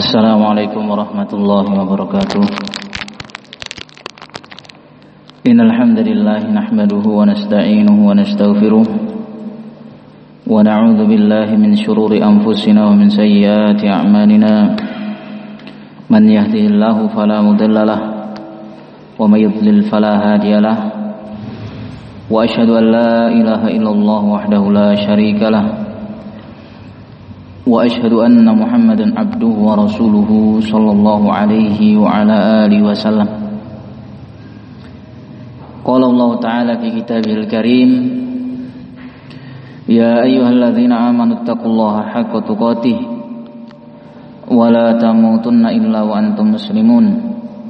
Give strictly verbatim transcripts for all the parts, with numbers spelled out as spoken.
Assalamualaikum warahmatullahi wabarakatuh. Innal hamdalillah nahmaduhu wa nasta'inuhu wa nastaghfiruh wa na'udzu billahi min shururi anfusina wa min sayyiati a'malina. Man yahdihillahu fala mudilla lahu wa may yudlil fala hadiya lahu. Wa asyhadu an la ilaha illallah wahdahu la syarika lahu. Wa asyhadu anna Muhammadan abduhu wa rasuluhu sallallahu alaihi wa ala alihi wa sallam. Qala Allah ta'ala fi kitabihil karim, ya ayyuhalladzina amanu taqullaha haqqa tuqatih wa la tamutunna illa wa antum muslimun.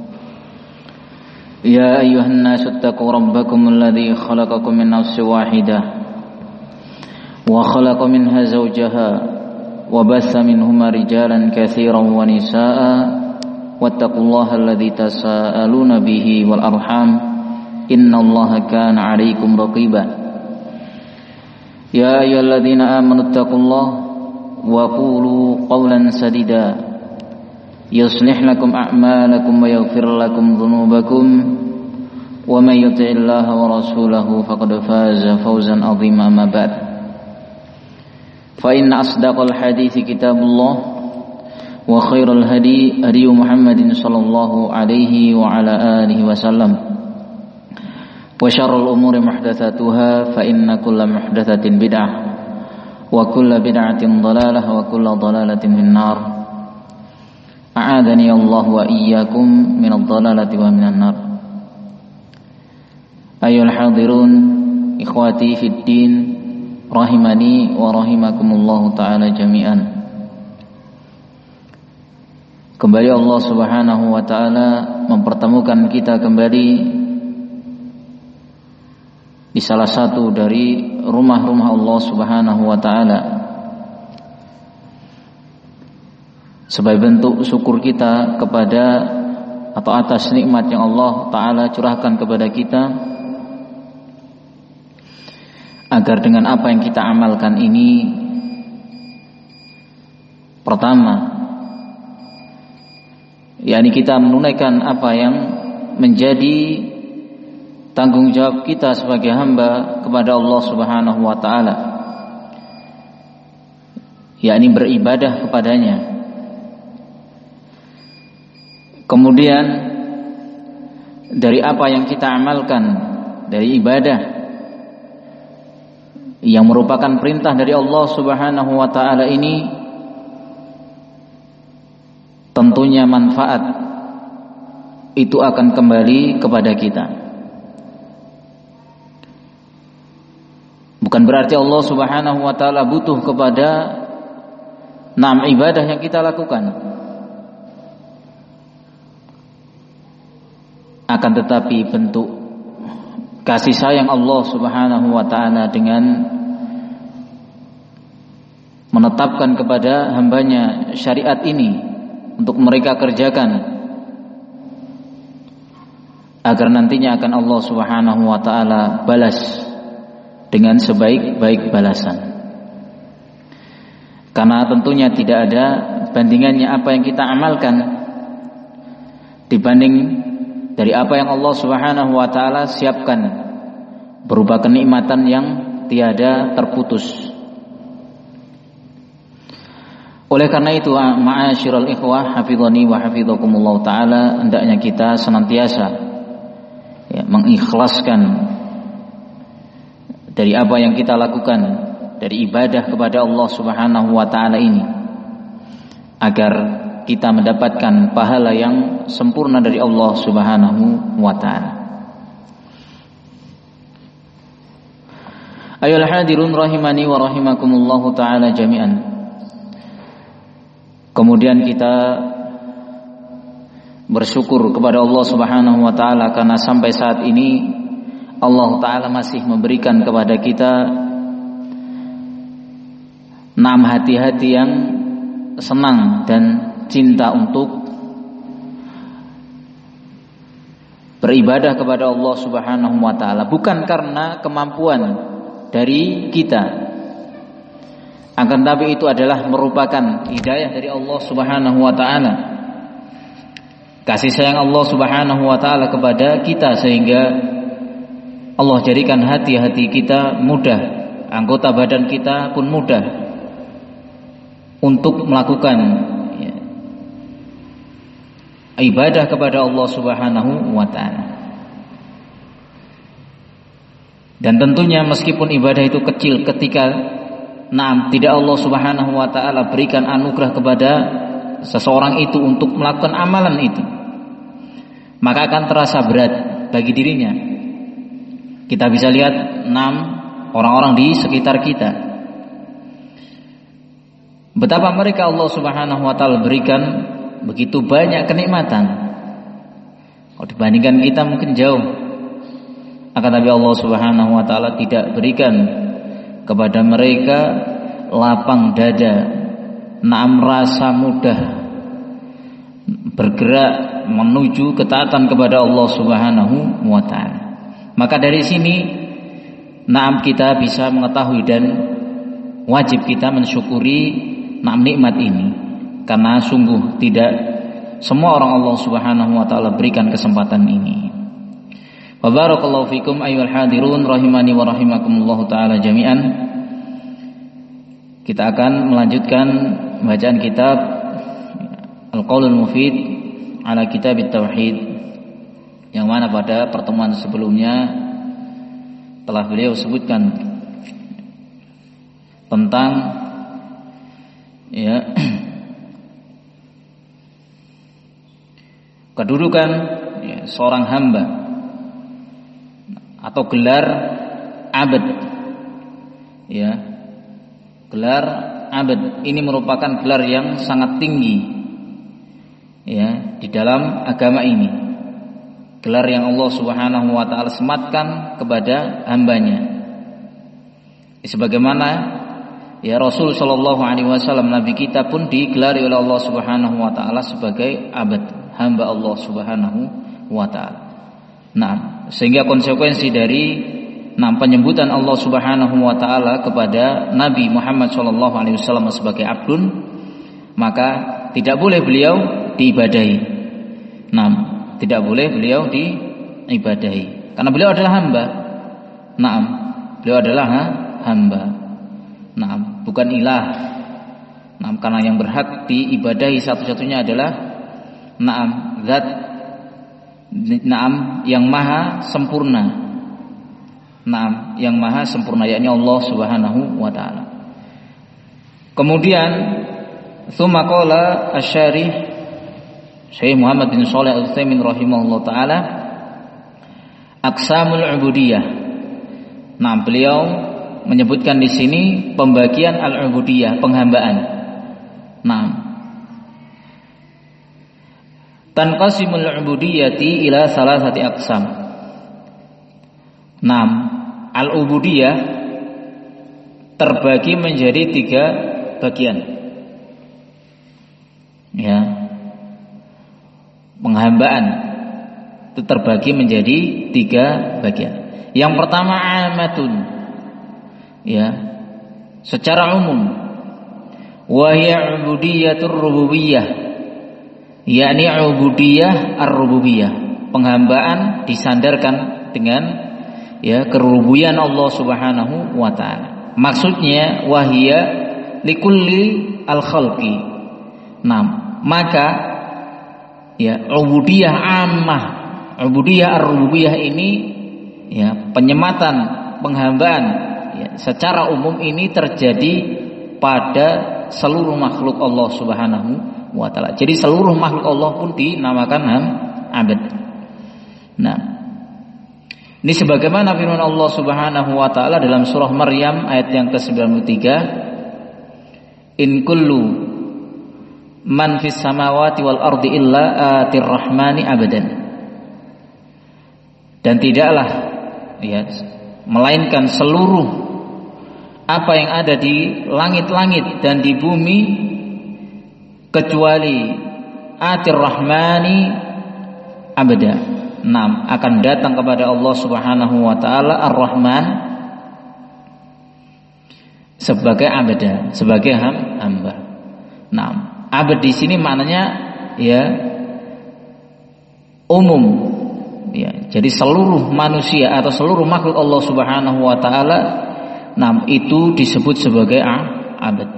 Ya ayyuhan nasu taqu rabbakum alladzi khalaqakum min nafsin wahidah wa khalaqa minha zawjaha وبث منهما رجالا كثيرا ونساء واتقوا الله الذي تساءلون به والأرحام إن الله كان عليكم رقيبا يا أيها الذين آمنوا اتقوا الله وقولوا قولا سديدا يصلح لكم أعمالكم ويغفر لكم ذنوبكم ومن يطع الله ورسوله فقد فاز فوزا عظيما. أما بعد، فإن أصدق الحديث كتاب الله وخير الهدي هدي محمد صلى الله عليه وعلى آله وسلم وشر الأمور محدثاتها فإن كل محدثة بدعة وكل بدعة ضلالة وكل ضلالة في النار. أعاذني الله وإياكم من الضلالة ومن النار. أيها الحاضرون إخواتي في الدين rahimani wa rahimakumullahu ta'ala jami'an. Kembali Allah subhanahu wa ta'ala mempertemukan kita kembali di salah satu dari rumah-rumah Allah subhanahu wa ta'ala sebagai bentuk syukur kita kepada atau atas nikmat yang Allah ta'ala curahkan kepada kita, agar dengan apa yang kita amalkan ini, pertama, yakni kita menunaikan apa yang menjadi tanggung jawab kita sebagai hamba kepada Allah Subhanahu wa taala, yakni beribadah kepadanya. Kemudian dari apa yang kita amalkan dari ibadah yang merupakan perintah dari Allah Subhanahu wa taala ini, tentunya manfaat itu akan kembali kepada kita. Bukan berarti Allah Subhanahu wa taala butuh kepada enam ibadah yang kita lakukan, akan tetapi bentuk kasih sayang Allah Subhanahu wa ta'ala dengan menetapkan kepada hambanya syariat ini untuk mereka kerjakan, agar nantinya akan Allah Subhanahu wa ta'ala balas dengan sebaik-baik balasan. Karena tentunya tidak ada bandingannya apa yang kita amalkan dibanding dari apa yang Allah Subhanahu wa ta'ala siapkan berupa kenikmatan yang tiada terputus. Oleh karena itu, ma'asyiral ikhwah hafizani wa hafizakumullah ta'ala, hendaknya kita senantiasa ya, mengikhlaskan dari apa yang kita lakukan dari ibadah kepada Allah Subhanahu wa ta'ala ini, agar kita mendapatkan pahala yang sempurna dari Allah Subhanahu wa ta'ala. Ayolah hadirun rahimani wa rahimakumullahu ta'ala jami'an. Kemudian kita bersyukur kepada Allah Subhanahu wa ta'ala karena sampai saat ini Allah ta'ala masih memberikan kepada kita enam hati-hati yang senang dan cinta untuk beribadah kepada Allah Subhanahu wa ta'ala, bukan karena kemampuan dari kita, Akan tapi itu adalah merupakan hidayah dari Allah Subhanahu wa taala. Kasih sayang Allah Subhanahu wa taala kepada kita sehingga Allah jadikan hati-hati kita mudah, anggota badan kita pun mudah untuk melakukan ya, ibadah kepada Allah Subhanahu wa taala. Dan tentunya meskipun ibadah itu kecil, ketika nah tidak Allah Subhanahu wa taala berikan anugerah kepada seseorang itu untuk melakukan amalan itu, maka akan terasa berat bagi dirinya. Kita bisa lihat enam orang-orang di sekitar kita, betapa mereka Allah Subhanahu wa taala berikan begitu banyak kenikmatan. Kalau dibandingkan kita mungkin jauh, akan tapi Allah Subhanahu wa taala tidak berikan kepada mereka lapang dada, naam rasa mudah bergerak menuju ketaatan kepada Allah Subhanahu wa taala. Maka dari sini naam kita bisa mengetahui dan wajib kita mensyukuri naam nikmat ini, karena sungguh tidak semua orang Allah Subhanahu wa taala berikan kesempatan ini. Wa barakallahu fikum ayyuhal hadirun rahimani wa rahimakumullah taala jami'an. Kita akan melanjutkan bacaan kitab Al-Qaulul Mufid ala Kitab Tauhid, yang mana pada pertemuan sebelumnya telah beliau sebutkan tentang ya kedudukan ya, seorang hamba atau gelar abad. Ya, gelar abad ini merupakan gelar yang sangat tinggi ya di dalam agama ini. Gelar yang Allah Subhanahu wa taala sematkan kepada hambanya. Sebagaimana ya Rasul sallallahu alaihi wasallam, nabi kita pun digelari oleh Allah Subhanahu wa taala sebagai abad, hamba Allah Subhanahu wa taala. Nah, sehingga konsekuensi dari nah, penyebutan Allah Subhanahu wa taala kepada Nabi Muhammad sallallahu alaihi wasallam sebagai abdun, maka tidak boleh beliau diibadahi. Nah, tidak boleh beliau diibadahi karena beliau adalah hamba. Naam, beliau adalah ha, hamba. Naam, bukan ilah. Naam, karena yang berhak diibadahi satu-satunya adalah naam, zat naam yang maha sempurna. Naam, yang maha sempurna, yakni Allah Subhanahu wa taala. Kemudian tsumma qala asy-syarih Syekh Muhammad bin Shalih Al-Utsaimin rahimahullah taala, aqsamul ubudiyah. Nah, beliau menyebutkan di sini pembagian al-ubudiyah, penghambaan. Nah, tanqasimul ubudiyati ila salasati aqsam. Nah, al-ubudiyah terbagi menjadi tiga bagian. Ya, penghambaan itu terbagi menjadi tiga bagian. Yang pertama amatun, ya, secara umum, wa hiya ubudiyatur rububiyah, yakni ubudiyah ar-rububiyah, penghambaan disandarkan dengan ya kerububiyan Allah Subhanahu wa taala. Maksudnya wahia likulli al-khalqi. Nah, maka ya ubudiyah ammah, ubudiyah ar-rububiyah ini ya penyematan penghambaan ya, secara umum ini terjadi pada seluruh makhluk Allah Subhanahu wa taala. Jadi seluruh makhluk Allah pun dinamakan abad. Nah, ini sebagaimana firman Allah Subhanahu wa taala dalam surah Maryam ayat yang ke sembilan puluh tiga, in kullu man fis samawati wal ardi illa atir rahmani abadan. Dan tidaklah ya melainkan seluruh apa yang ada di langit-langit dan di bumi kecuali atir rahmani abada. Nam akan datang kepada Allah Subhanahu wa taala Ar-Rahman sebagai abda, sebagai ham, hamba. Nah, abd di sini maknanya ya umum, ya. Jadi seluruh manusia atau seluruh makhluk Allah Subhanahu wa taala, nah itu disebut sebagai abd.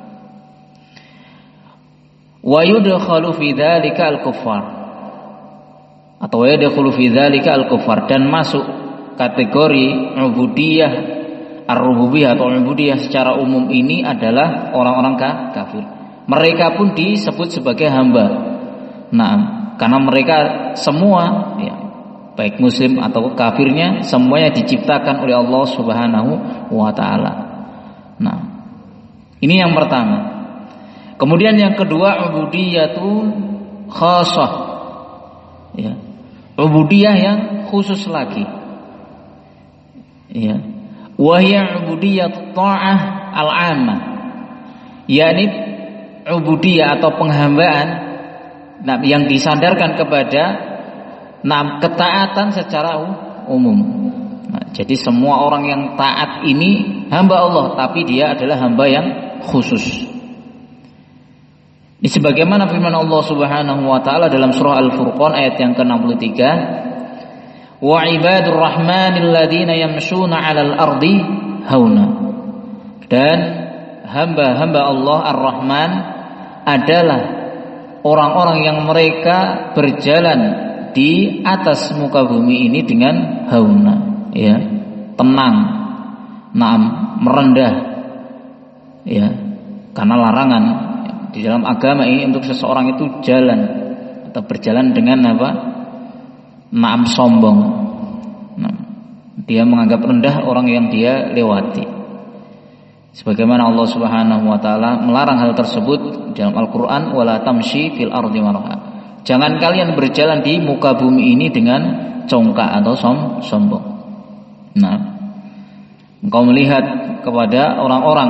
Wa yudkhalu fi dzalika al-kuffar, atau wa yadkhulu fi dzalika al-kuffar, dan masuk kategori ubudiyah ar-rububiyah atau ubudiyah secara umum ini adalah orang-orang kafir. Mereka pun disebut sebagai hamba. Nah, karena mereka semua ya, baik muslim atau kafirnya, semuanya diciptakan oleh Allah Subhanahu wa taala. Nah, ini yang pertama. Kemudian yang kedua, ubudiyatun khassah. Ya. Ubudiyah yang khusus lagi. Ya. Wa hiya ubudiyatut ta'ah al-'ammah. yakni ubudiyah atau penghambaan nah, yang disandarkan kepada nah, ketaatan secara umum. Nah, jadi semua orang yang taat ini hamba Allah, tapi dia adalah hamba yang khusus. Ini sebagaimana firman Allah Subhanahu wa taala dalam surah Al-Furqan ayat yang ke enam puluh tiga, wa ibadur rahmanil ladzina yamshuna 'alal ardi hauna. Dan hamba-hamba Allah Ar-Rahman adalah orang-orang yang mereka berjalan di atas muka bumi ini dengan hauna, ya, tenang, naam, merendah, ya, karena larangan di dalam agama ini untuk seseorang itu jalan atau berjalan dengan apa? Naam, sombong. Nah, dia menganggap rendah orang yang dia lewati. Sebagaimana Allah Subhanahu wa taala melarang hal tersebut dalam Al-Qur'an, wala tamshi fil ardi maraha. Jangan kalian berjalan di muka bumi ini dengan congkak atau som, sombong. Nah, engkau melihat kepada orang-orang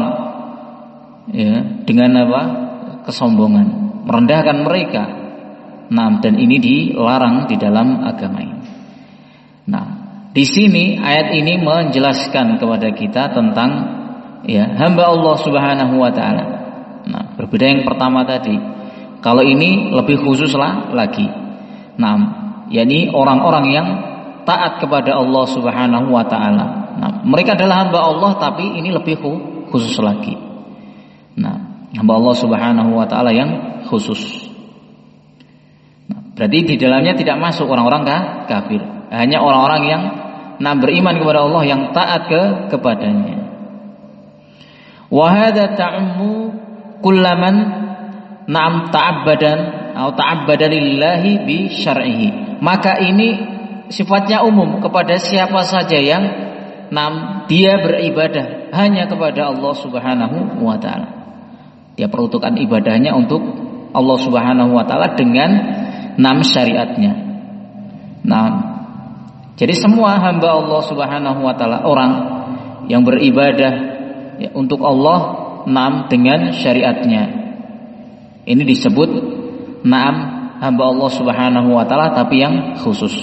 ya dengan apa? Kesombongan, merendahkan mereka. Nah, dan ini dilarang di dalam agama ini. Nah, di sini ayat ini menjelaskan kepada kita tentang ya hamba Allah Subhanahu wa taala. Nah, berbeda yang pertama tadi. Kalau ini lebih khusus lah lagi. Nah, yakni orang-orang yang taat kepada Allah Subhanahu wa taala. Nah, mereka adalah hamba Allah, tapi ini lebih khusus lagi. Nah, hamba Allah Subhanahu wa taala yang khusus. Nah, berarti di dalamnya tidak masuk orang-orang kafir, hanya orang-orang yang nah beriman kepada Allah, yang taat ke kepadanya. Wa hadza ta'ammu kullaman na'am ta'abbadan atau ta'abbada lillahi bi syar'ihi. Maka ini sifatnya umum kepada siapa saja yang na'am dia beribadah hanya kepada Allah Subhanahu wa taala. Dia peruntukan ibadahnya untuk Allah Subhanahu wa taala dengan enam syariatnya. Nah, jadi semua hamba Allah Subhanahu wa taala, orang yang beribadah ya, untuk Allah enam dengan syariatnya, ini disebut enam hamba Allah Subhanahu wa taala, tapi yang khusus.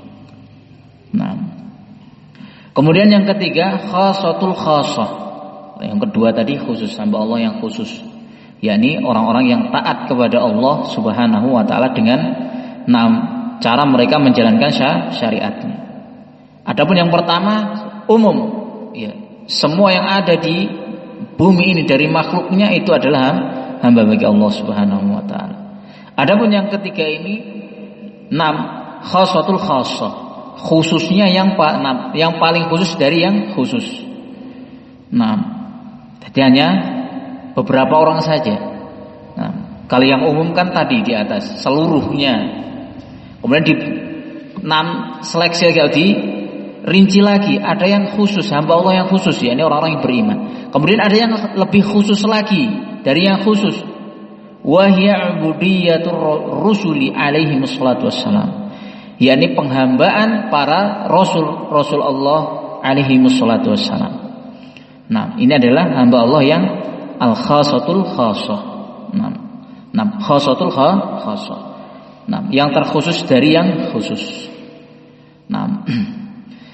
Nah, kemudian yang ketiga, khassatul khassah. Yang kedua tadi khusus, hamba Allah yang khusus, yakni orang-orang yang taat kepada Allah Subhanahu wa taala dengan enam cara mereka menjalankan syariatnya. Adapun yang pertama umum, ya, semua yang ada di bumi ini dari makhluknya itu adalah hamba bagi Allah Subhanahu wa taala. Adapun yang ketiga ini enam khassatul khassah, khususnya yang enam, yang paling khusus dari yang khusus. Nah, jadi hanya beberapa orang saja. Nah, kalau yang umum kan tadi di atas seluruhnya. Kemudian di enam seleksi kalau di rinci lagi, ada yang khusus, hamba Allah yang khusus, ya ini orang-orang yang beriman. Kemudian ada yang lebih khusus lagi dari yang khusus. Wa hiya ubudiyatur rusuli alaihi wassalatu wassalam. yakni penghambaan para rasul rasul Allah alaihi wassalatu wassalam. Nah, ini adalah hamba Allah yang al-khassatul khassah. Nah, nah khassatul khassah. Nah, yang terkhusus dari yang khusus. Nah,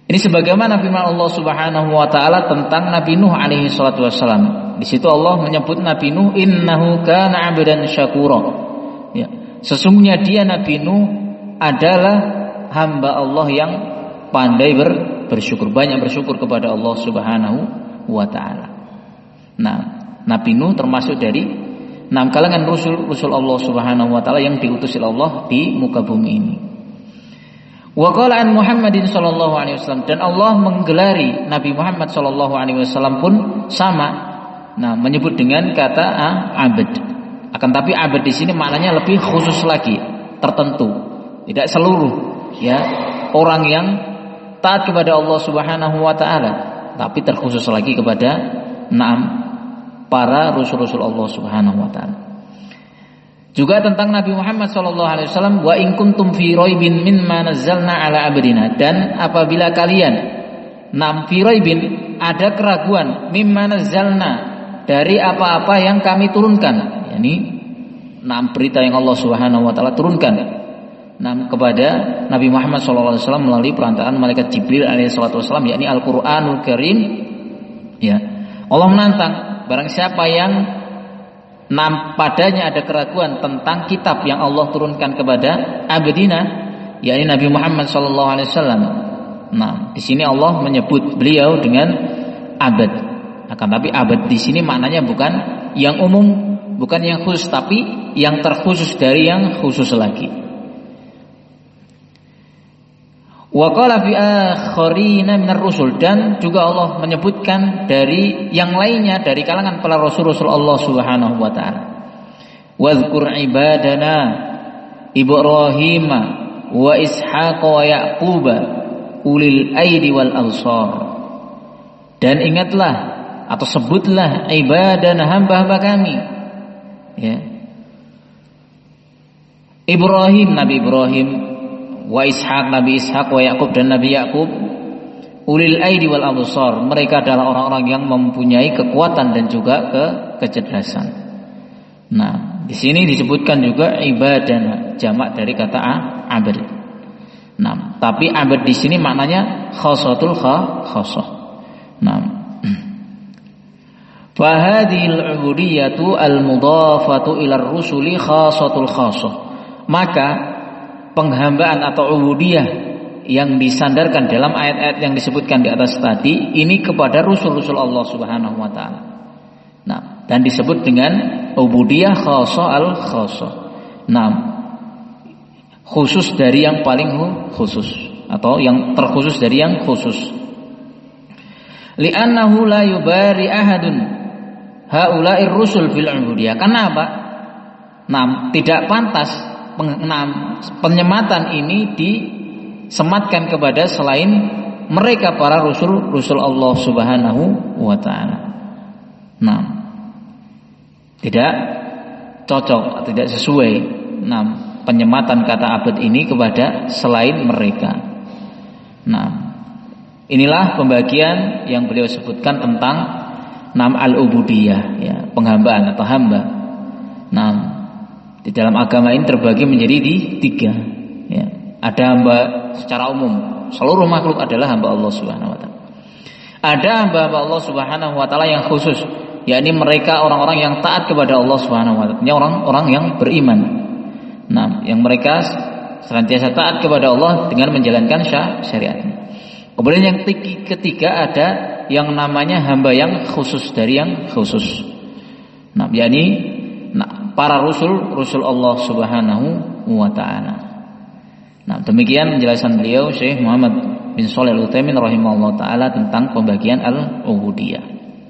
Ini sebagaimana firman Allah Subhanahu wa taala tentang Nabi Nuh alaihi salatu wassalam. Di situ Allah menyebut Nabi Nuh, innahu kana 'abdan syakura. Ya, sesungguhnya dia Nabi Nuh adalah hamba Allah yang pandai ber, bersyukur, banyak bersyukur kepada Allah Subhanahu wa taala. Nah, Nabi Nuh termasuk dari enam kalangan rusul rusul Allah Subhanahu wa taala yang diutus oleh Allah di muka bumi ini. Wa qala an Muhammadin sallallahu alaihi wasallam, dan Allah menggelari Nabi Muhammad sallallahu alaihi wasallam pun sama. Nah, menyebut dengan kata ah, abad. Akan tapi abad di sini maknanya lebih khusus lagi, tertentu. Tidak seluruh ya orang yang taat kepada Allah Subhanahu wa taala, tapi terkhusus lagi kepada enam para rasul-rasul Allah Subhanahu wa taala. Juga tentang Nabi Muhammad sallallahu alaihi wasallam, wa in kuntum fi raibin mimma nazzalna ala abdina, dan apabila kalian nam fi raibin ada keraguan mimma nazzalna dari apa-apa yang kami turunkan, yakni enam berita yang Allah Subhanahu wa taala turunkan nam kepada Nabi Muhammad sallallahu alaihi wasallam melalui perantaraan malaikat Jibril alaihi salatu wasallam, yakni Al-Qur'anul Karim. Ya, Allah menantang barang siapa yang nam padanya ada keraguan tentang kitab yang Allah turunkan kepada abdina, yakni Nabi Muhammad sallallahu alaihi wasallam. Nah, di sini Allah menyebut beliau dengan abad. Akan tapi abad di sini maknanya bukan yang umum, bukan yang khusus, tapi yang terkhusus dari yang khusus lagi. Wa qala fi akharina minar rusul, dan juga Allah menyebutkan dari yang lainnya dari kalangan para rasul-rasul Allah Subhanahu wa taala. Wadhkur ibadana Ibrahim wa Ishaq wa Yaqub ulil aidi wal absar. Dan ingatlah atau sebutlah ibadana, hamba-hamba kami, ya. Ibrahim, Nabi Ibrahim, wa Ishaq, Nabi Ishaq, wa Yaqub, dan Nabi Yaqub, ulil aidi wal absar, mereka adalah orang-orang yang mempunyai kekuatan dan juga ke kecerdasan. Nah, di sini disebutkan juga ibadana, jamak dari kata abad. Nah, tapi abad di sini maknanya khassatul khassah. Nah, fa hadhil ubudiyatu al-mudhafatu ila ar-rusuli khassatul khassah. Maka penghambaan atau ubudiyah yang disandarkan dalam ayat-ayat yang disebutkan di atas tadi ini kepada rasul-rasul Allah Subhanahu wa taala. Nah, dan disebut dengan ubudiyah khassah al-khassah. Nah, khusus dari yang paling khusus atau yang terkhusus dari yang khusus. Li'annahu la yubari ahadun haula'ir rusul fil ubudiyah. Kenapa? Nah, tidak pantas penyematan ini disematkan kepada selain mereka para rasul rasul Allah Subhanahu wa taala. Nah, tidak cocok, tidak sesuai nah penyematan kata abad ini kepada selain mereka. Nah, inilah pembagian yang beliau sebutkan tentang nam al-ubudiyah, ya, penghambaan atau hamba. Nah, di dalam agama ini terbagi menjadi di tiga. Ya. Ada hamba secara umum, seluruh makhluk adalah hamba Allah Subhanahu wa taala. Ada hamba-hamba Allah Subhanahu wa taala yang khusus, yakni mereka orang-orang yang taat kepada Allah Subhanahu wa taala, orang-orang yang beriman. Nah, yang mereka senantiasa taat kepada Allah dengan menjalankan syariatnya. Kemudian yang ketiga ada yang namanya hamba yang khusus dari yang khusus. Nah, yakni nah, para rasul, rasul Allah Subhanahu wa taala. Nah, demikian penjelasan beliau Syekh Muhammad bin Shalih Al-Utsaimin rahimahullah taala tentang pembagian al-ubudiyah.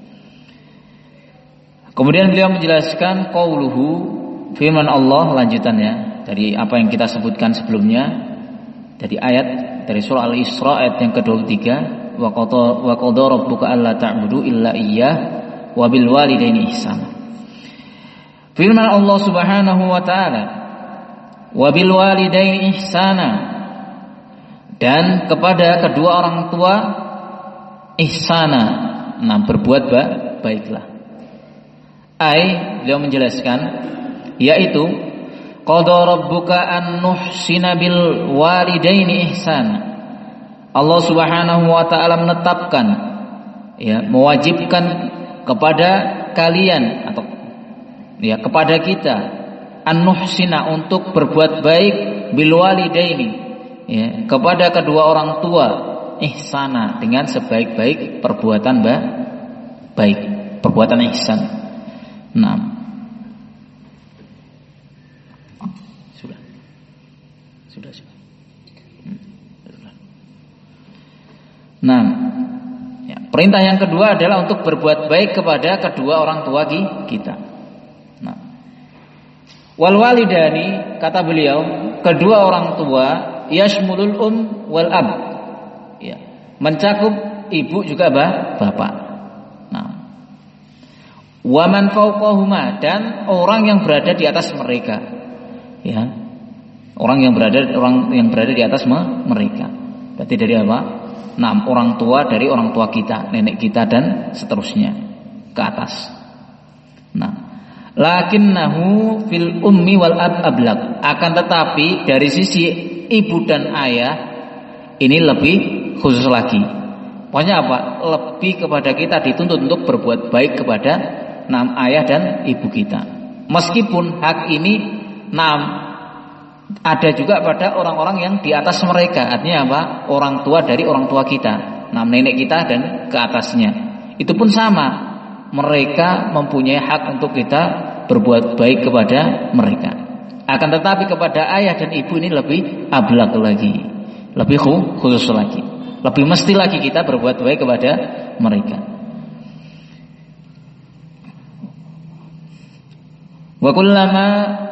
Kemudian beliau menjelaskan qauluhu, firman Allah lanjutannya dari apa yang kita sebutkan sebelumnya dari ayat dari surah Al-Isra ayat yang kedua puluh tiga, wa qada rabbuka alla ta'budu illa iyyah wa bil walidaini ihsana. Firman Allah Subhanahu wa taala, wa bil walidaini ihsana, dan kepada kedua orang tua ihsana, nah berbuat ba baiklah. Ai, beliau menjelaskan, yaitu qada rabbuka an nuhsina bil walidaini ihsana, Allah Subhanahu wa taala menetapkan, ya, mewajibkan kepada kalian atau ya kepada kita an-nuhsina untuk berbuat baik bil walidaini, ya, kepada kedua orang tua, ihsana dengan sebaik-baik perbuatan baik, perbuatan ihsan. Nah, sudah, sudah, sudah. Nah, ya, perintah yang kedua adalah untuk berbuat baik kepada kedua orang tua kita. Nah, wal walidani, kata beliau, kedua orang tua yashmulul um wal ab, ya, mencakup ibu juga bah, bapak. Nah, wa man fawqahuma, dan orang yang berada di atas mereka, ya, orang yang berada orang yang berada di atas mereka. Berarti dari apa? Nah, orang tua dari orang tua kita, nenek kita dan seterusnya ke atas. Nah, lakinnahu fil ummi wal ab ablaq, akan tetapi dari sisi ibu dan ayah ini lebih khusus lagi. Pokoknya apa? Lebih kepada kita dituntut untuk berbuat baik kepada nam ayah dan ibu kita. Meskipun hak ini nam ada juga pada orang-orang yang di atas mereka. Artinya apa? Orang tua dari orang tua kita, nah, nenek kita dan ke atasnya. Itu pun sama. Mereka mempunyai hak untuk kita berbuat baik kepada mereka. Akan tetapi kepada ayah dan ibu ini lebih ablaq lagi, lebih khusus lagi, lebih mesti lagi kita berbuat baik kepada mereka. Wa kullama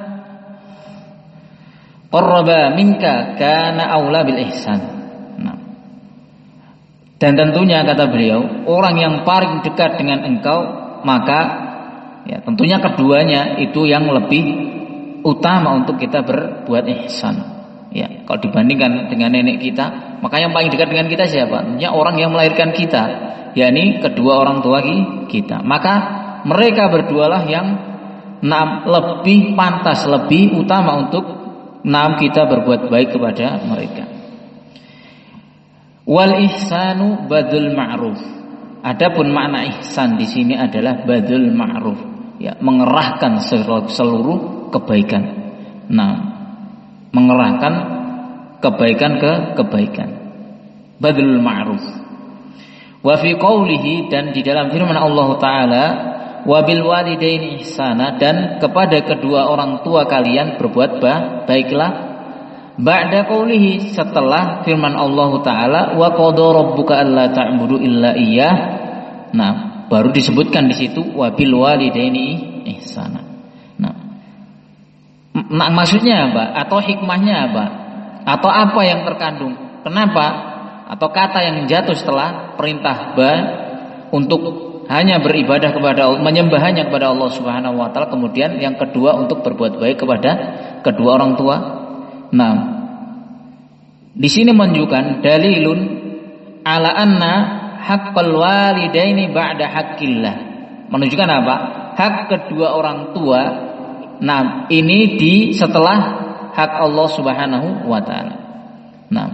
qarraba minka kana aula bil ihsan. Nah, dan tentunya kata beliau, orang yang paling dekat dengan engkau, maka ya tentunya keduanya itu yang lebih utama untuk kita berbuat ihsan. Ya, kalau dibandingkan dengan nenek kita, maka yang paling dekat dengan kita siapa? Tentunya orang yang melahirkan kita, yakni kedua orang tua kita. Maka mereka berdualah yang nah, lebih pantas, lebih utama untuk nam kita berbuat baik kepada mereka. Wal ihsanu badul ma'ruf. Adapun makna ihsan di sini adalah badul ma'ruf, ya, mengerahkan seluruh kebaikan. Nah, mengerahkan kebaikan ke kebaikan. Badul ma'ruf. Wa fi qoulihi, dan di dalam firman Allah taala, wabil walidaini ihsana, dan kepada kedua orang tua kalian berbuat baiklah. Ba'da qoulihi, setelah firman Allah taala, wa qada rabbuka alla ta'budu illa iyyah. Nah, baru disebutkan di situ wabil walidaini ihsana. Nah, mak maksudnya apa? Atau hikmahnya apa? Atau apa yang terkandung? Kenapa? Atau kata yang jatuh setelah perintah ba untuk hanya beribadah kepada Allah, menyembah hanya kepada Allah Subhanahu wa taala, kemudian yang kedua untuk berbuat baik kepada kedua orang tua. Nah, di sini menunjukkan dalilun ala anna haqqal walidaini ba'da haqqillah. Menunjukkan apa? Hak kedua orang tua, nah, ini di setelah hak Allah Subhanahu wa taala. Nah,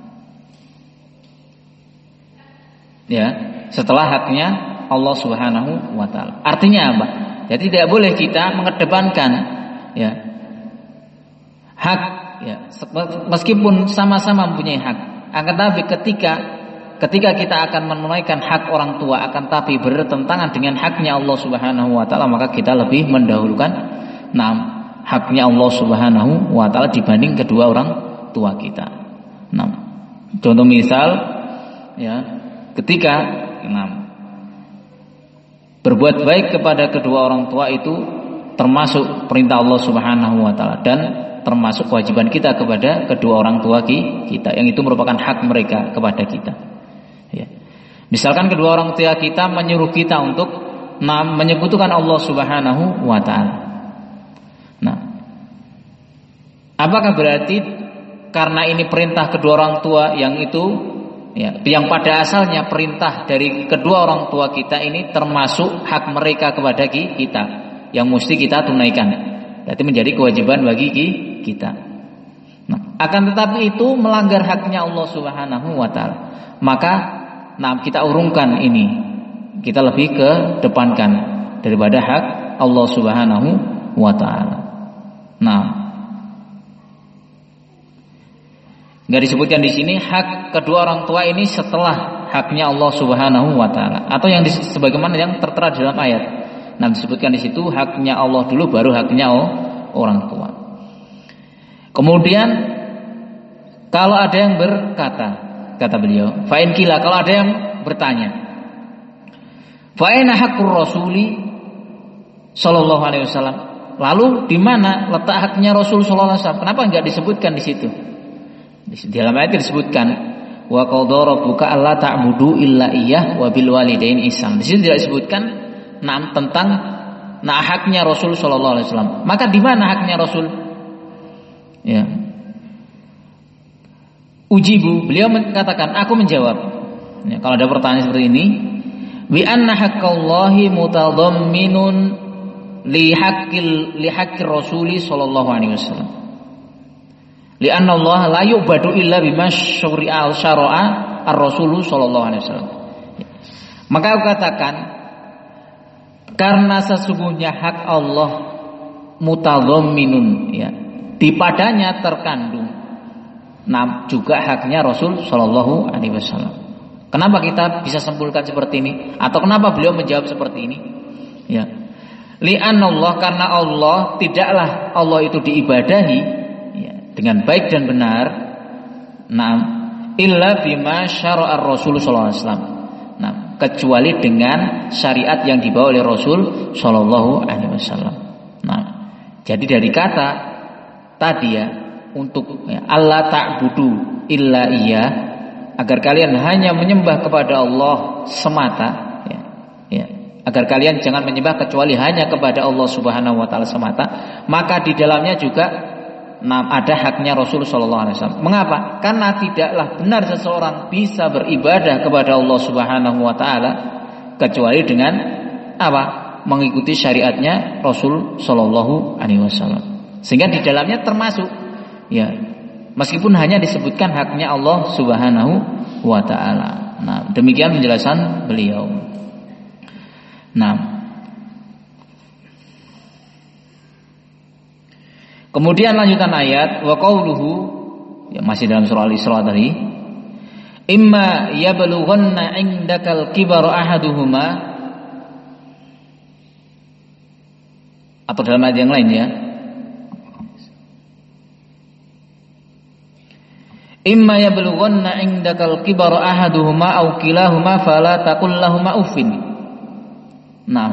ya, setelah haknya Allah Subhanahu wa taala. Artinya apa? Jadi tidak boleh kita mengedepankan, ya, hak, ya, meskipun sama-sama mempunyai hak. Akan tapi ketika ketika kita akan menunaikan hak orang tua, akan tapi bertentangan dengan haknya Allah Subhanahu wa taala, maka kita lebih mendahulukan nah, haknya Allah Subhanahu wa taala dibanding kedua orang tua kita. Nah, contoh misal, ya, ketika nah, berbuat baik kepada kedua orang tua itu termasuk perintah Allah Subhanahu wa taala dan termasuk kewajiban kita kepada kedua orang tua kita, yang itu merupakan hak mereka kepada kita. Ya. Misalkan kedua orang tua kita menyuruh kita untuk nah, menyekutukan Allah Subhanahu wa taala. Nah, apakah berarti karena ini perintah kedua orang tua yang itu, ya, yang pada asalnya perintah dari kedua orang tua kita ini termasuk hak mereka kepada kita yang mesti kita tunaikan, berarti menjadi kewajiban bagi kita. Nah, Akan tetapi itu melanggar haknya Allah Subhanahu wa taala. Maka nah kita urungkan ini. Kita lebih ke depankan daripada hak Allah Subhanahu wa taala. Nah, enggak disebutkan di sini hak kedua orang tua ini setelah haknya Allah Subhanahu wa taala, atau yang sebagaimana yang tertera dalam ayat. Nah, disebutkan di situ haknya Allah dulu baru haknya orang tua. Kemudian kalau ada yang berkata, kata beliau, fa in kila, kalau ada yang bertanya, fa aina haqqur rasuli sallallahu alaihi wasallam, lalu di mana letak haknya Rasul sallallahu alaihi wasallam? Kenapa enggak disebutkan di situ? Di dalam ayat disebutkan wa qadara rabbuka alla ta'budu illa iyyah wa bil walidaini ihsan. Di situ tidak disebutkan nam tentang nah haknya Rasul sallallahu alaihi wasallam. Maka di mana haknya Rasul? Ya. Ujibu, beliau mengatakan, aku menjawab. Ya, kalau ada pertanyaan seperti ini, bi anna haqqallahi mutadamminun li haqqil li haqqir rasuli sallallahu alaihi wasallam. Li anna Allah la yu'badu illa bima syuri'a syara'a ar-rasul sallallahu alaihi wasallam. Maka aku katakan, karena sesungguhnya hak Allah mutadamminun, ya, di padanya terkandung nah juga haknya Rasul sallallahu alaihi wasallam. Kenapa kita bisa simpulkan seperti ini? Atau kenapa beliau menjawab seperti ini? Ya. Li'anallah, karena Allah tidaklah Allah itu diibadahi ya, dengan baik dan benar. Naam, illa bima syara'a ar-rasul sallallahu alaihi wasallam. Nah, kecuali dengan syariat yang dibawa oleh Rasul sallallahu alaihi wasallam. Nah, jadi dari kata tadi ya, untuk ya, Allah ta'budu illa iya, agar kalian hanya menyembah kepada Allah semata, ya, ya, agar kalian jangan menyembah kecuali hanya kepada Allah Subhanahu wa taala semata, maka di dalamnya juga nah, ada haknya Rasul sallallahu alaihi wasallam. Mengapa? Karena tidaklah benar seseorang bisa beribadah kepada Allah Subhanahu wa taala kecuali dengan apa? Mengikuti syariatnya Rasul sallallahu alaihi wasallam. Sehingga di dalamnya termasuk ya, meskipun hanya disebutkan haknya Allah Subhanahu wa taala. Nah, demikian penjelasan beliau. Nah, kemudian lanjutan ayat wa qauluhu, ya masih dalam surah Al-Isra tadi, imma yablughanna 'indakal kibaru ahaduhuma, atau dalam ayat yang lain ya, imma yablughanna 'indakal kibaru ahaduhuma aw kilahuma fala taqul lahumā uffin. Nah,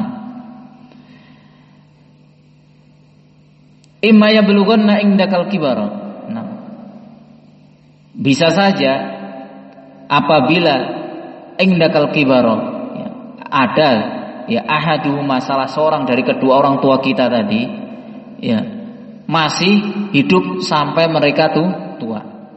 imma yablughanna 'indakal kibaru. Nah, bisa saja apabila 'indakal kibaru ya, ada ya ahaduhuma, salah seorang dari kedua orang tua kita tadi ya masih hidup sampai mereka tuh tua.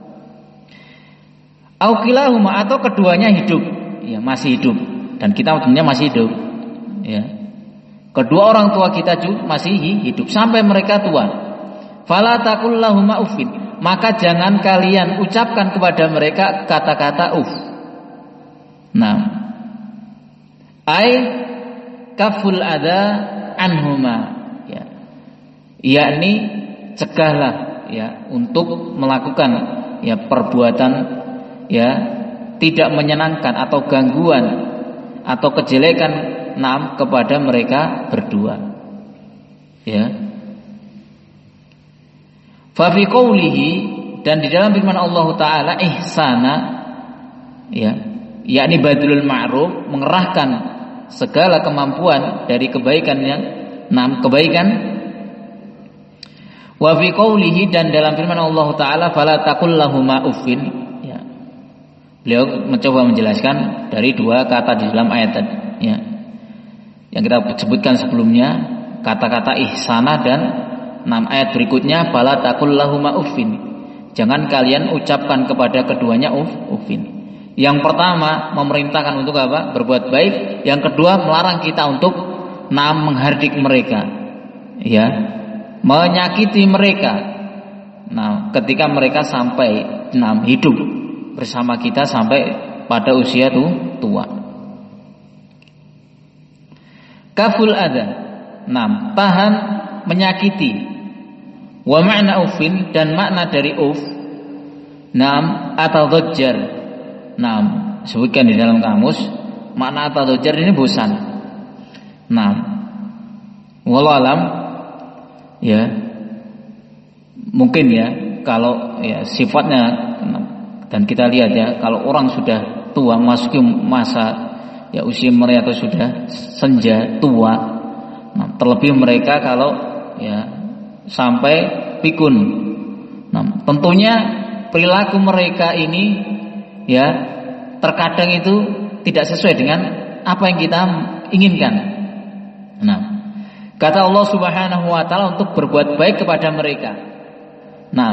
Aukilahuma, atau keduanya hidup, ya masih hidup, dan kita tentunya masih hidup, ya. Kedua orang tua kita juga masih hidup sampai mereka tua. Fala taqul lahumā uffin, maka jangan kalian ucapkan kepada mereka kata-kata uf. Nah, ai kaful ada anhuma, ya, yakni cegahlah ya untuk melakukan ya perbuatan ya tidak menyenangkan atau gangguan atau kejelekan nam kepada mereka berdua. Ya. Fa fi qoulihi, dan di dalam firman Allah taala ihsana ya, yakni badlul ma'ruf, mengerahkan segala kemampuan dari kebaikan yang nam kebaikan. Wa fi qoulihi, dan dalam firman Allah taala fala taqul lahumā uffin. Beliau mencoba menjelaskan dari dua kata di dalam ayat tadi, ya, yang kita sebutkan sebelumnya, kata-kata ihsana, dan enam ayat berikutnya fala taqul lahumā uffin, jangan kalian ucapkan kepada keduanya uf, uffin. Yang pertama memerintahkan untuk apa? Berbuat baik. Yang kedua melarang kita untuk nam menghardik mereka, ya, menyakiti mereka, Nah, ketika mereka sampai nah, hidup bersama kita sampai pada usia tuh tua. Kaful adza. Nah, tahan menyakiti. Wa ma'na ufin, dan makna dari uf. Naam atau dajjar. Naam, sebutkan di dalam kamus, makna atau dajjar ini bosan. Naam. Wallahu alam ya. Mungkin ya kalau ya sifatnya, dan kita lihat ya kalau orang sudah tua masuki masa ya usia mereka atau sudah senja tua, nah, terlebih mereka kalau ya sampai pikun, nah, tentunya perilaku mereka ini ya terkadang itu tidak sesuai dengan apa yang kita inginkan. Nah, kata Allah Subhanahu wa taala untuk berbuat baik kepada mereka. Nah,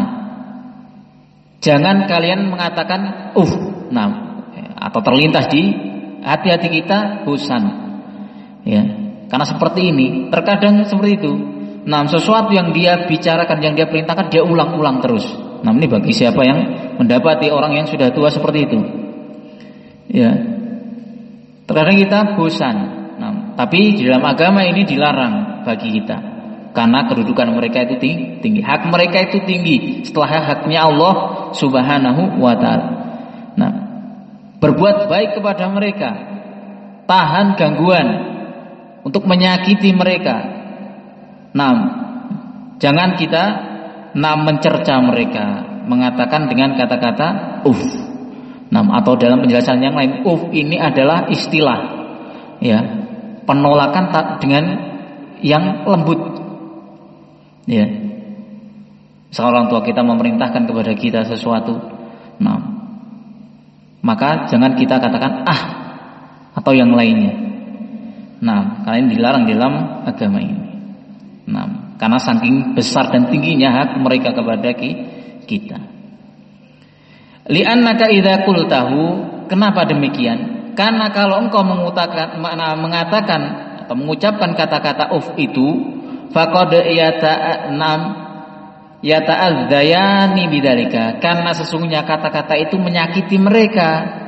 jangan kalian mengatakan uh, nah, atau terlintas di hati-hati kita bosan. Ya, karena seperti ini, terkadang seperti itu. Nah, sesuatu yang dia bicarakan, yang dia perintahkan, dia ulang-ulang terus. Nah, ini bagi siapa yang mendapati orang yang sudah tua seperti itu. Ya, terkadang kita bosan. Nah, tapi di dalam agama ini dilarang bagi kita. Karena kedudukan mereka itu tinggi, hak mereka itu tinggi setelah haknya Allah Subhanahu wa taala. Nah, berbuat baik kepada mereka, tahan gangguan untuk menyakiti mereka. Nah, jangan kita nah mencerca mereka, mengatakan dengan kata-kata uf. Nah, atau dalam penjelasan yang lain, uf ini adalah istilah ya, penolakan dengan yang lembut. Ya, seorang tua kita memerintahkan kepada kita sesuatu, nah, maka jangan kita katakan ah atau yang lainnya. Nah, karena ini dilarang dalam agama ini. Nah, karena saking besar dan tingginya hak mereka kepada kita. Li'annaka idza qultahu, kenapa demikian? Karena kalau engkau mengutakan, mengatakan atau mengucapkan kata-kata uf itu, faqad yata'nam yata'adzayani bidzalika, karena sesungguhnya kata-kata itu menyakiti mereka.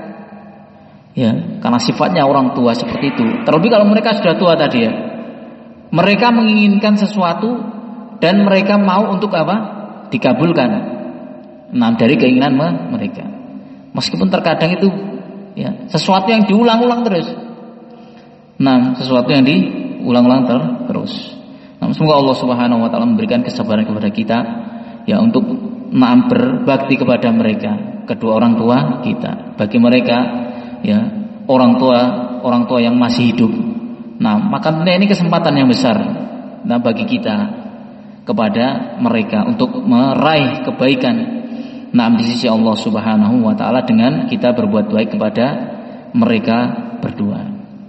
Ya, karena sifatnya orang tua seperti itu. Terlebih kalau mereka sudah tua tadi ya. Mereka menginginkan sesuatu dan mereka mau untuk apa? Dikabulkan. Nah, dari keinginan mereka. Meskipun terkadang itu ya, sesuatu yang diulang-ulang terus. Nah, sesuatu yang diulang-ulang ter terus. Nah, semoga Allah Subhanahu wa taala memberikan kesabaran kepada kita ya untuk nah, berbakti kepada mereka, kedua orang tua kita. Bagi mereka ya, orang tua orang tua yang masih hidup. Nah, maka ini kesempatan yang besar nah bagi kita kepada mereka untuk meraih kebaikan nah di sisi Allah Subhanahu wa taala dengan kita berbuat baik kepada mereka berdua.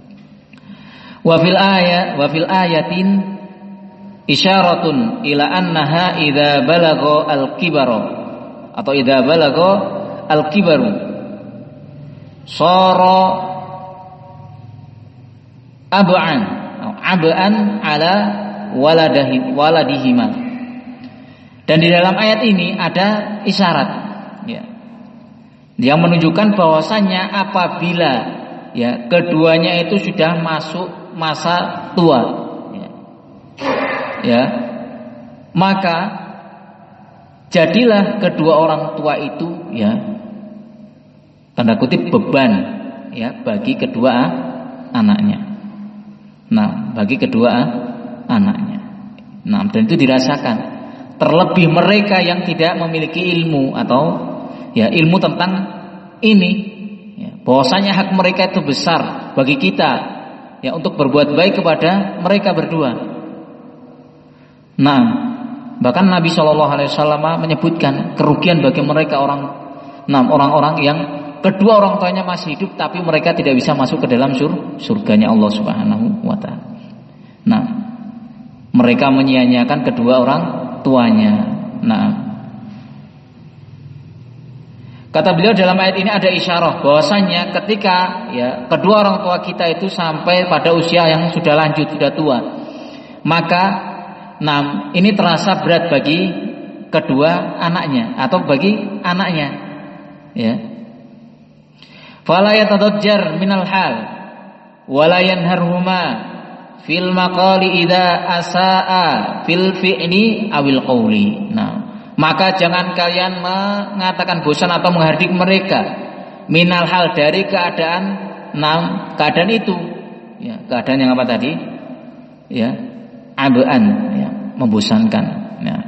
Wa fil ayat wa fil ayatin isyaratun ila annaha idza balagha al-kibara atau idza balagha al-kibaru sara ab'an atau ab'an ala waladahi waladihima. Dan di dalam ayat ini ada isyarat ya, yang menunjukkan bahwasanya apabila ya keduanya itu sudah masuk masa tua ya, maka jadilah kedua orang tua itu ya tanda kutip beban ya bagi kedua anaknya. Nah, bagi kedua anaknya. Nah, dan itu dirasakan. Terlebih mereka yang tidak memiliki ilmu atau ya ilmu tentang ini ya, bahwasanya hak mereka itu besar bagi kita ya untuk berbuat baik kepada mereka berdua. Nah, bahkan Nabi shallallahu alaihi wasallam menyebutkan kerugian bagi mereka orang, nah orang-orang yang kedua orang tuanya masih hidup tapi mereka tidak bisa masuk ke dalam sur, surganya Allah Subhanahu wa taala. Nah, mereka menyia-nyiakan kedua orang tuanya. Nah, kata beliau dalam ayat ini ada isyarah bahwasanya ketika ya kedua orang tua kita itu sampai pada usia yang sudah lanjut, sudah tua, maka nah, ini terasa berat bagi kedua anaknya atau bagi anaknya, ya. Fala yatadajjar minal hal wala yanharhuma fil maqali idza asaa fil fi'li awil qawli. Nah, maka jangan kalian mengatakan bosan atau menghardik mereka minal hal dari keadaan nam keadaan itu, ya, keadaan yang apa tadi? Ya, abaan, ya, membosankan. Ya.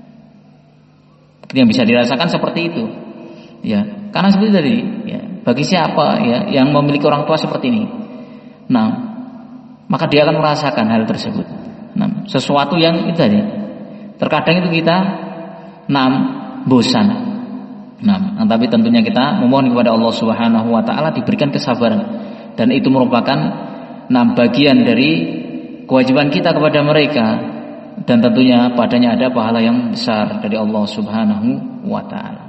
Yang bisa dirasakan seperti itu, ya, karena seperti tadi, ya, bagi siapa, ya, yang memiliki orang tua seperti ini, nah, maka dia akan merasakan hal tersebut. Nah, sesuatu yang itu tadi, terkadang itu kita, nah, bosan. Nah, tapi tentunya kita memohon kepada Allah Subhanahu Wa Taala diberikan kesabaran, dan itu merupakan, nah, bagian dari kewajiban kita kepada mereka. Dan tentunya padanya ada pahala yang besar dari Allah Subhanahu wa Ta'ala.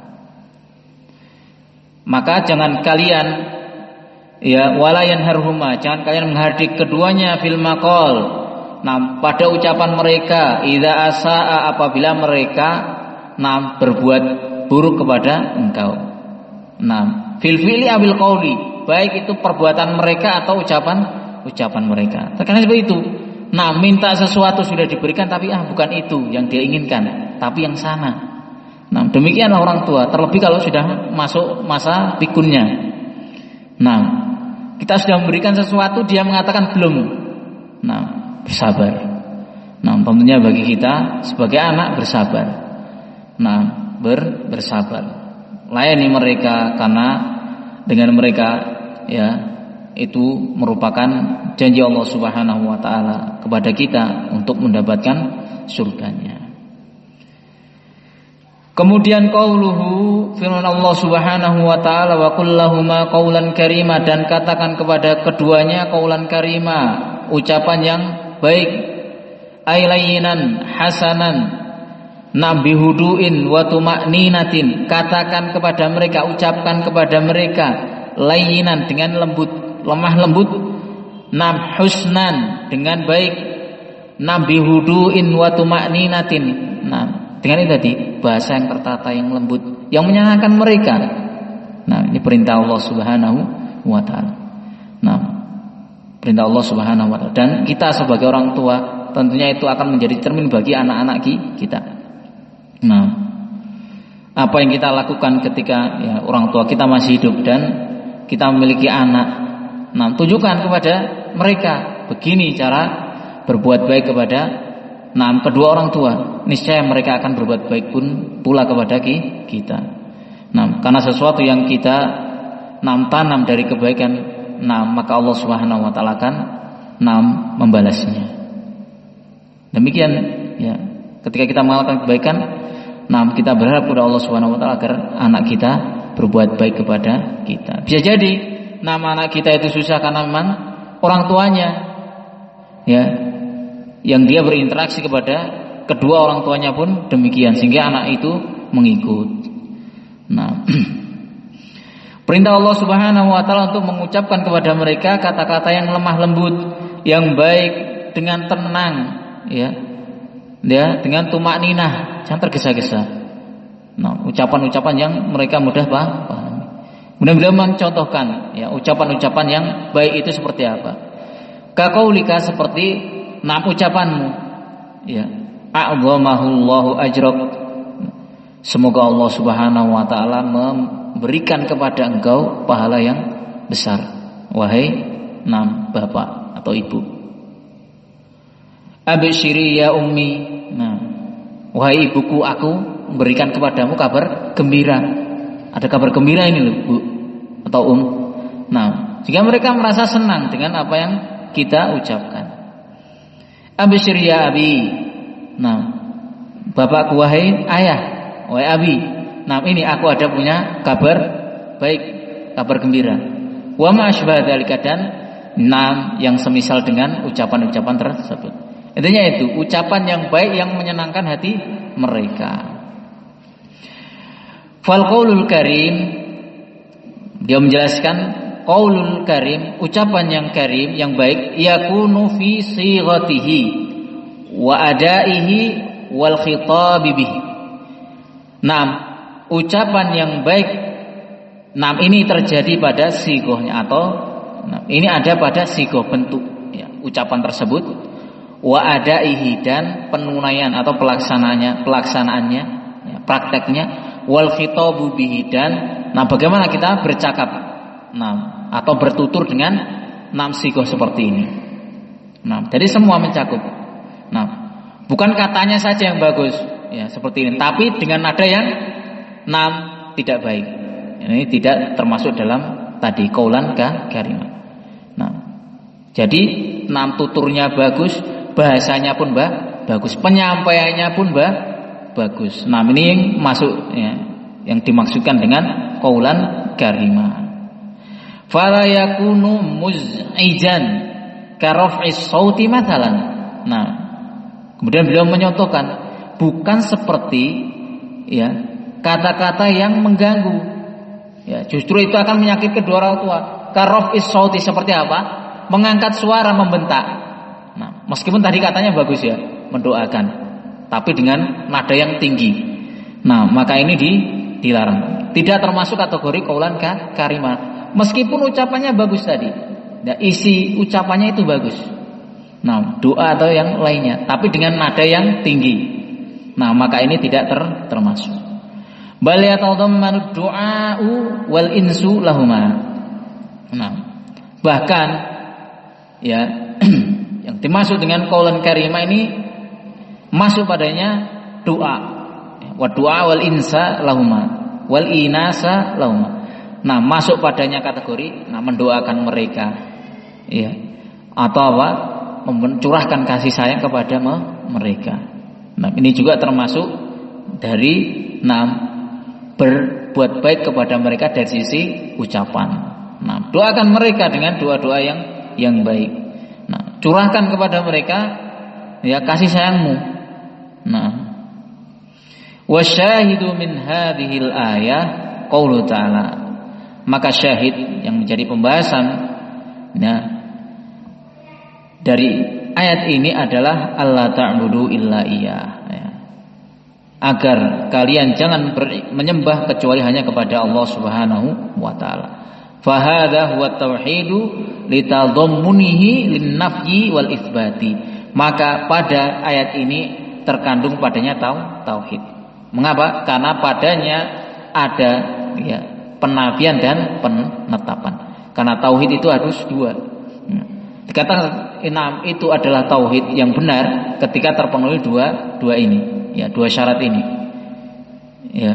Maka jangan kalian, ya, walayan harhuma, jangan kalian menghardik keduanya fil maqal. Nah, pada ucapan mereka, idza asaa, apabila mereka, nah, berbuat buruk kepada engkau. Nah, fil fi'li abil qauli, baik itu perbuatan mereka atau ucapan ucapan mereka. Terkadang seperti itu. Nah, minta sesuatu sudah diberikan, tapi ah bukan itu yang dia inginkan, tapi yang sana. Nah, demikianlah orang tua, terlebih kalau sudah masuk masa pikunnya. Nah, kita sudah memberikan sesuatu, dia mengatakan belum. Nah, bersabar. Nah, tentunya bagi kita sebagai anak bersabar. Nah, ber bersabar. Layani mereka, karena dengan mereka, ya, itu merupakan janji Allah Subhanahu wa Ta'ala kepada kita untuk mendapatkan surganya. Kemudian qauluhu, firman Allah Subhanahu wa Ta'ala, wa qul lahuma qaulan karima, dan katakan kepada keduanya qaulan karima, ucapan yang baik, ay layyinan hasanan nabi huduin wa tuma'ninatin, katakan kepada mereka, ucapkan kepada mereka layyinan dengan lembut, lemah lembut, nam husnan dengan baik, nabi huduin wa tuma'ninatin, nah, dengan itu tadi bahasa yang tertata, yang lembut, yang menyenangkan mereka. Nah, ini perintah Allah Subhanahu wa Ta'ala. Nah, perintah Allah Subhanahu wa Ta'ala, dan kita sebagai orang tua tentunya itu akan menjadi cermin bagi anak-anak kita. Nah, apa yang kita lakukan ketika, ya, orang tua kita masih hidup dan kita memiliki anak, nah, tunjukkan kepada mereka begini cara berbuat baik kepada, nah, kedua orang tua. Niscaya mereka akan berbuat baik pun pula kepada kita. Nah, karena sesuatu yang kita, nah, tanam dari kebaikan, nah, maka Allah Subhanahu wa Ta'ala akan, nah, membalasnya. Demikian, ya, ketika kita melakukan kebaikan, nah, kita berharap kepada Allah Subhanahu wa Ta'ala agar anak kita berbuat baik kepada kita. Bisa jadi nama anak kita itu susah karena memang orang tuanya, ya, yang dia berinteraksi kepada kedua orang tuanya pun demikian, sehingga anak itu mengikut. Nah, perintah Allah Subhanahu wa Ta'ala untuk mengucapkan kepada mereka kata-kata yang lemah lembut, yang baik, dengan tenang, ya, ya, dengan tumakninah, jangan tergesa-gesa. Nah, ucapan-ucapan yang mereka mudah paham. Mudah-mudahan mencontohkan, ya, ucapan-ucapan yang baik itu seperti apa. Kaqaulika, seperti, nah, ucapanmu, ya, a'dhamahullahu ajrak, semoga Allah Subhanahu wa Ta'ala memberikan kepada engkau pahala yang besar, wahai, nah, bapak atau ibu. Absyiri ya ummi, nah, wahai ibuku, aku memberikan kepadamu kabar gembira. Ada kabar gembira ini loh, Bu atau Um. Nah, sehingga mereka merasa senang dengan apa yang kita ucapkan. Absyir ya abi, nah, bapakku, wahai ayah, wahai abi, nah, ini aku ada punya kabar baik, kabar gembira. Wa ma asbah dzalika, dan, nah, yang semisal dengan ucapan-ucapan tersebut. Intinya itu ucapan yang baik yang menyenangkan hati mereka. Fal qaulul karim, dia menjelaskan qaulul karim, ucapan yang karim, yang baik, yakunu fi sighatihi wa adaihi wal khitab bihi, Nah, ucapan yang baik, nah ini terjadi pada sigohnya atau nah, ini ada pada sigoh bentuk ya, ucapan tersebut. Wa adaihi dan penunaian atau pelaksananya, pelaksanaannya, ya, prakteknya. Wal khitabu bihi dan nah bagaimana kita bercakap, nah atau bertutur dengan enam sigoh seperti ini. Nah, jadi semua mencakup. Nah, bukan katanya saja yang bagus, ya seperti ini, tapi dengan nada yang enam tidak baik. Ini tidak termasuk dalam tadi qaulan ka karimah. Nah, jadi enam tuturnya bagus, bahasanya pun bah, bagus, penyampaiannya pun bah, bagus. Nah, ini yang masuk ya, yang dimaksudkan dengan qaulan karimah. Fala yakunu muz'ijan karaf'is sauti mathalan. Nah, kemudian beliau menyontohkan bukan seperti ya kata-kata yang mengganggu. Ya, justru itu akan menyakitkan kedua orang tua. Karaf'is sauti seperti apa? Mengangkat suara, membentak. Nah, meskipun tadi katanya bagus ya, mendoakan, tapi dengan nada yang tinggi. Nah, maka ini di, dilarang. Tidak termasuk kategori qaulan ka karimah. Meskipun ucapannya bagus tadi, nah, isi ucapannya itu bagus. Nah, doa atau yang lainnya, tapi dengan nada yang tinggi. Nah, maka ini tidak ter, termasuk. Bal yatadammanu du'a'u wal insu lahuma. Nah, bahkan ya yang dimaksud dengan qaulan karimah ini masuk padanya doa. Wa du'a wal insa lahuma wal inasa lahuma. Nah, masuk padanya kategori nah mendoakan mereka ya atau apa mencurahkan kasih sayang kepada mereka. Nah, ini juga termasuk dari nah berbuat baik kepada mereka dari sisi ucapan. Nah, doakan mereka dengan doa-doa yang yang baik. Nah, curahkan kepada mereka ya kasih sayangmu. Nah, wasyahidu min hadhil ayah qaulu ta'ala. Maka syahid yang menjadi pembahasan nah, dari ayat ini adalah Allah ta'budu illa iya ya. Agar kalian jangan ber, menyembah kecuali hanya kepada Allah Subhanahu wa taala. Fa hadza huwa tauhidu litadhammunihi linnafyi wal itsbati. Maka pada ayat ini terkandung padanya tau, tauhid. Mengapa? Karena padanya ada ya penafian dan penetapan. Karena tauhid itu harus dua. Dikatakan enam itu adalah tauhid yang benar ketika terpenuhi dua dua ini, ya dua syarat ini, ya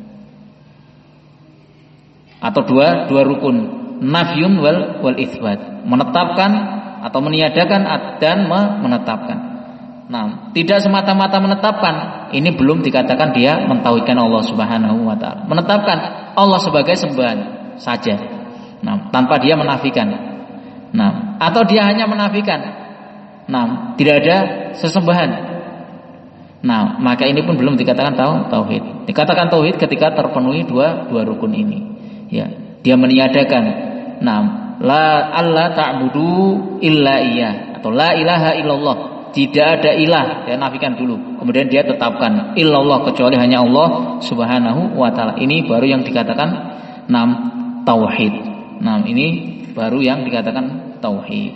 atau dua dua rukun nafyun wal wal itsbat, menetapkan atau meniadakan dan menetapkan. Nah, tidak semata-mata menetapkan, ini belum dikatakan dia mentauhidkan Allah Subhanahu wa taala. Menetapkan Allah sebagai sembahan saja. Nah, tanpa dia menafikan. Nah, atau dia hanya menafikan. Nah, tidak ada sesembahan. Nah, maka ini pun belum dikatakan tauhid. Dikatakan tauhid ketika terpenuhi dua dua rukun ini. Ya, dia meniadakan. Nah, la alla ta'budu illa iya atau la ilaha illallah. Tidak ada ilah, dia nafikan dulu. Kemudian dia tetapkan illallah kecuali hanya Allah Subhanahu wa taala. Ini baru yang dikatakan enam tauhid. Nah, ini baru yang dikatakan tauhid.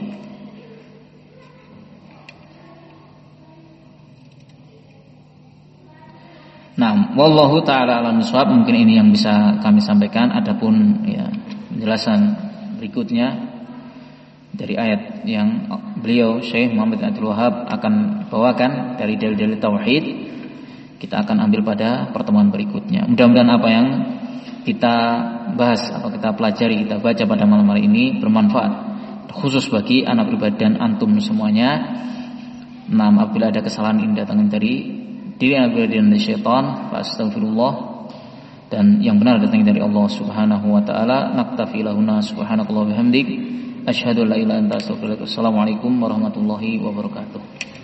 Nah, wallahu taala a'lam bishawab. Mungkin ini yang bisa kami sampaikan. Adapun ya penjelasan berikutnya dari ayat yang beliau Syekh Muhammad Abdul Wahab akan bawakan dari dalil-dalil tauhid, kita akan ambil pada pertemuan berikutnya. Mudah-mudahan apa yang kita bahas atau kita pelajari, kita baca pada malam hari ini bermanfaat khusus bagi anak pribadi dan antum semuanya. Nah, apabila ada kesalahan ini datangnya dari diri anak pribadi dan dari syaitan, fa astaghfirullah, dan yang benar datangnya dari Allah Subhanahu wa taala. Naktafi lahuna subhanakallah bihamdik asyhadu an la ilaha illa anta astaghfiruka wa atubu ilaik. Assalamualaikum warahmatullahi wabarakatuh.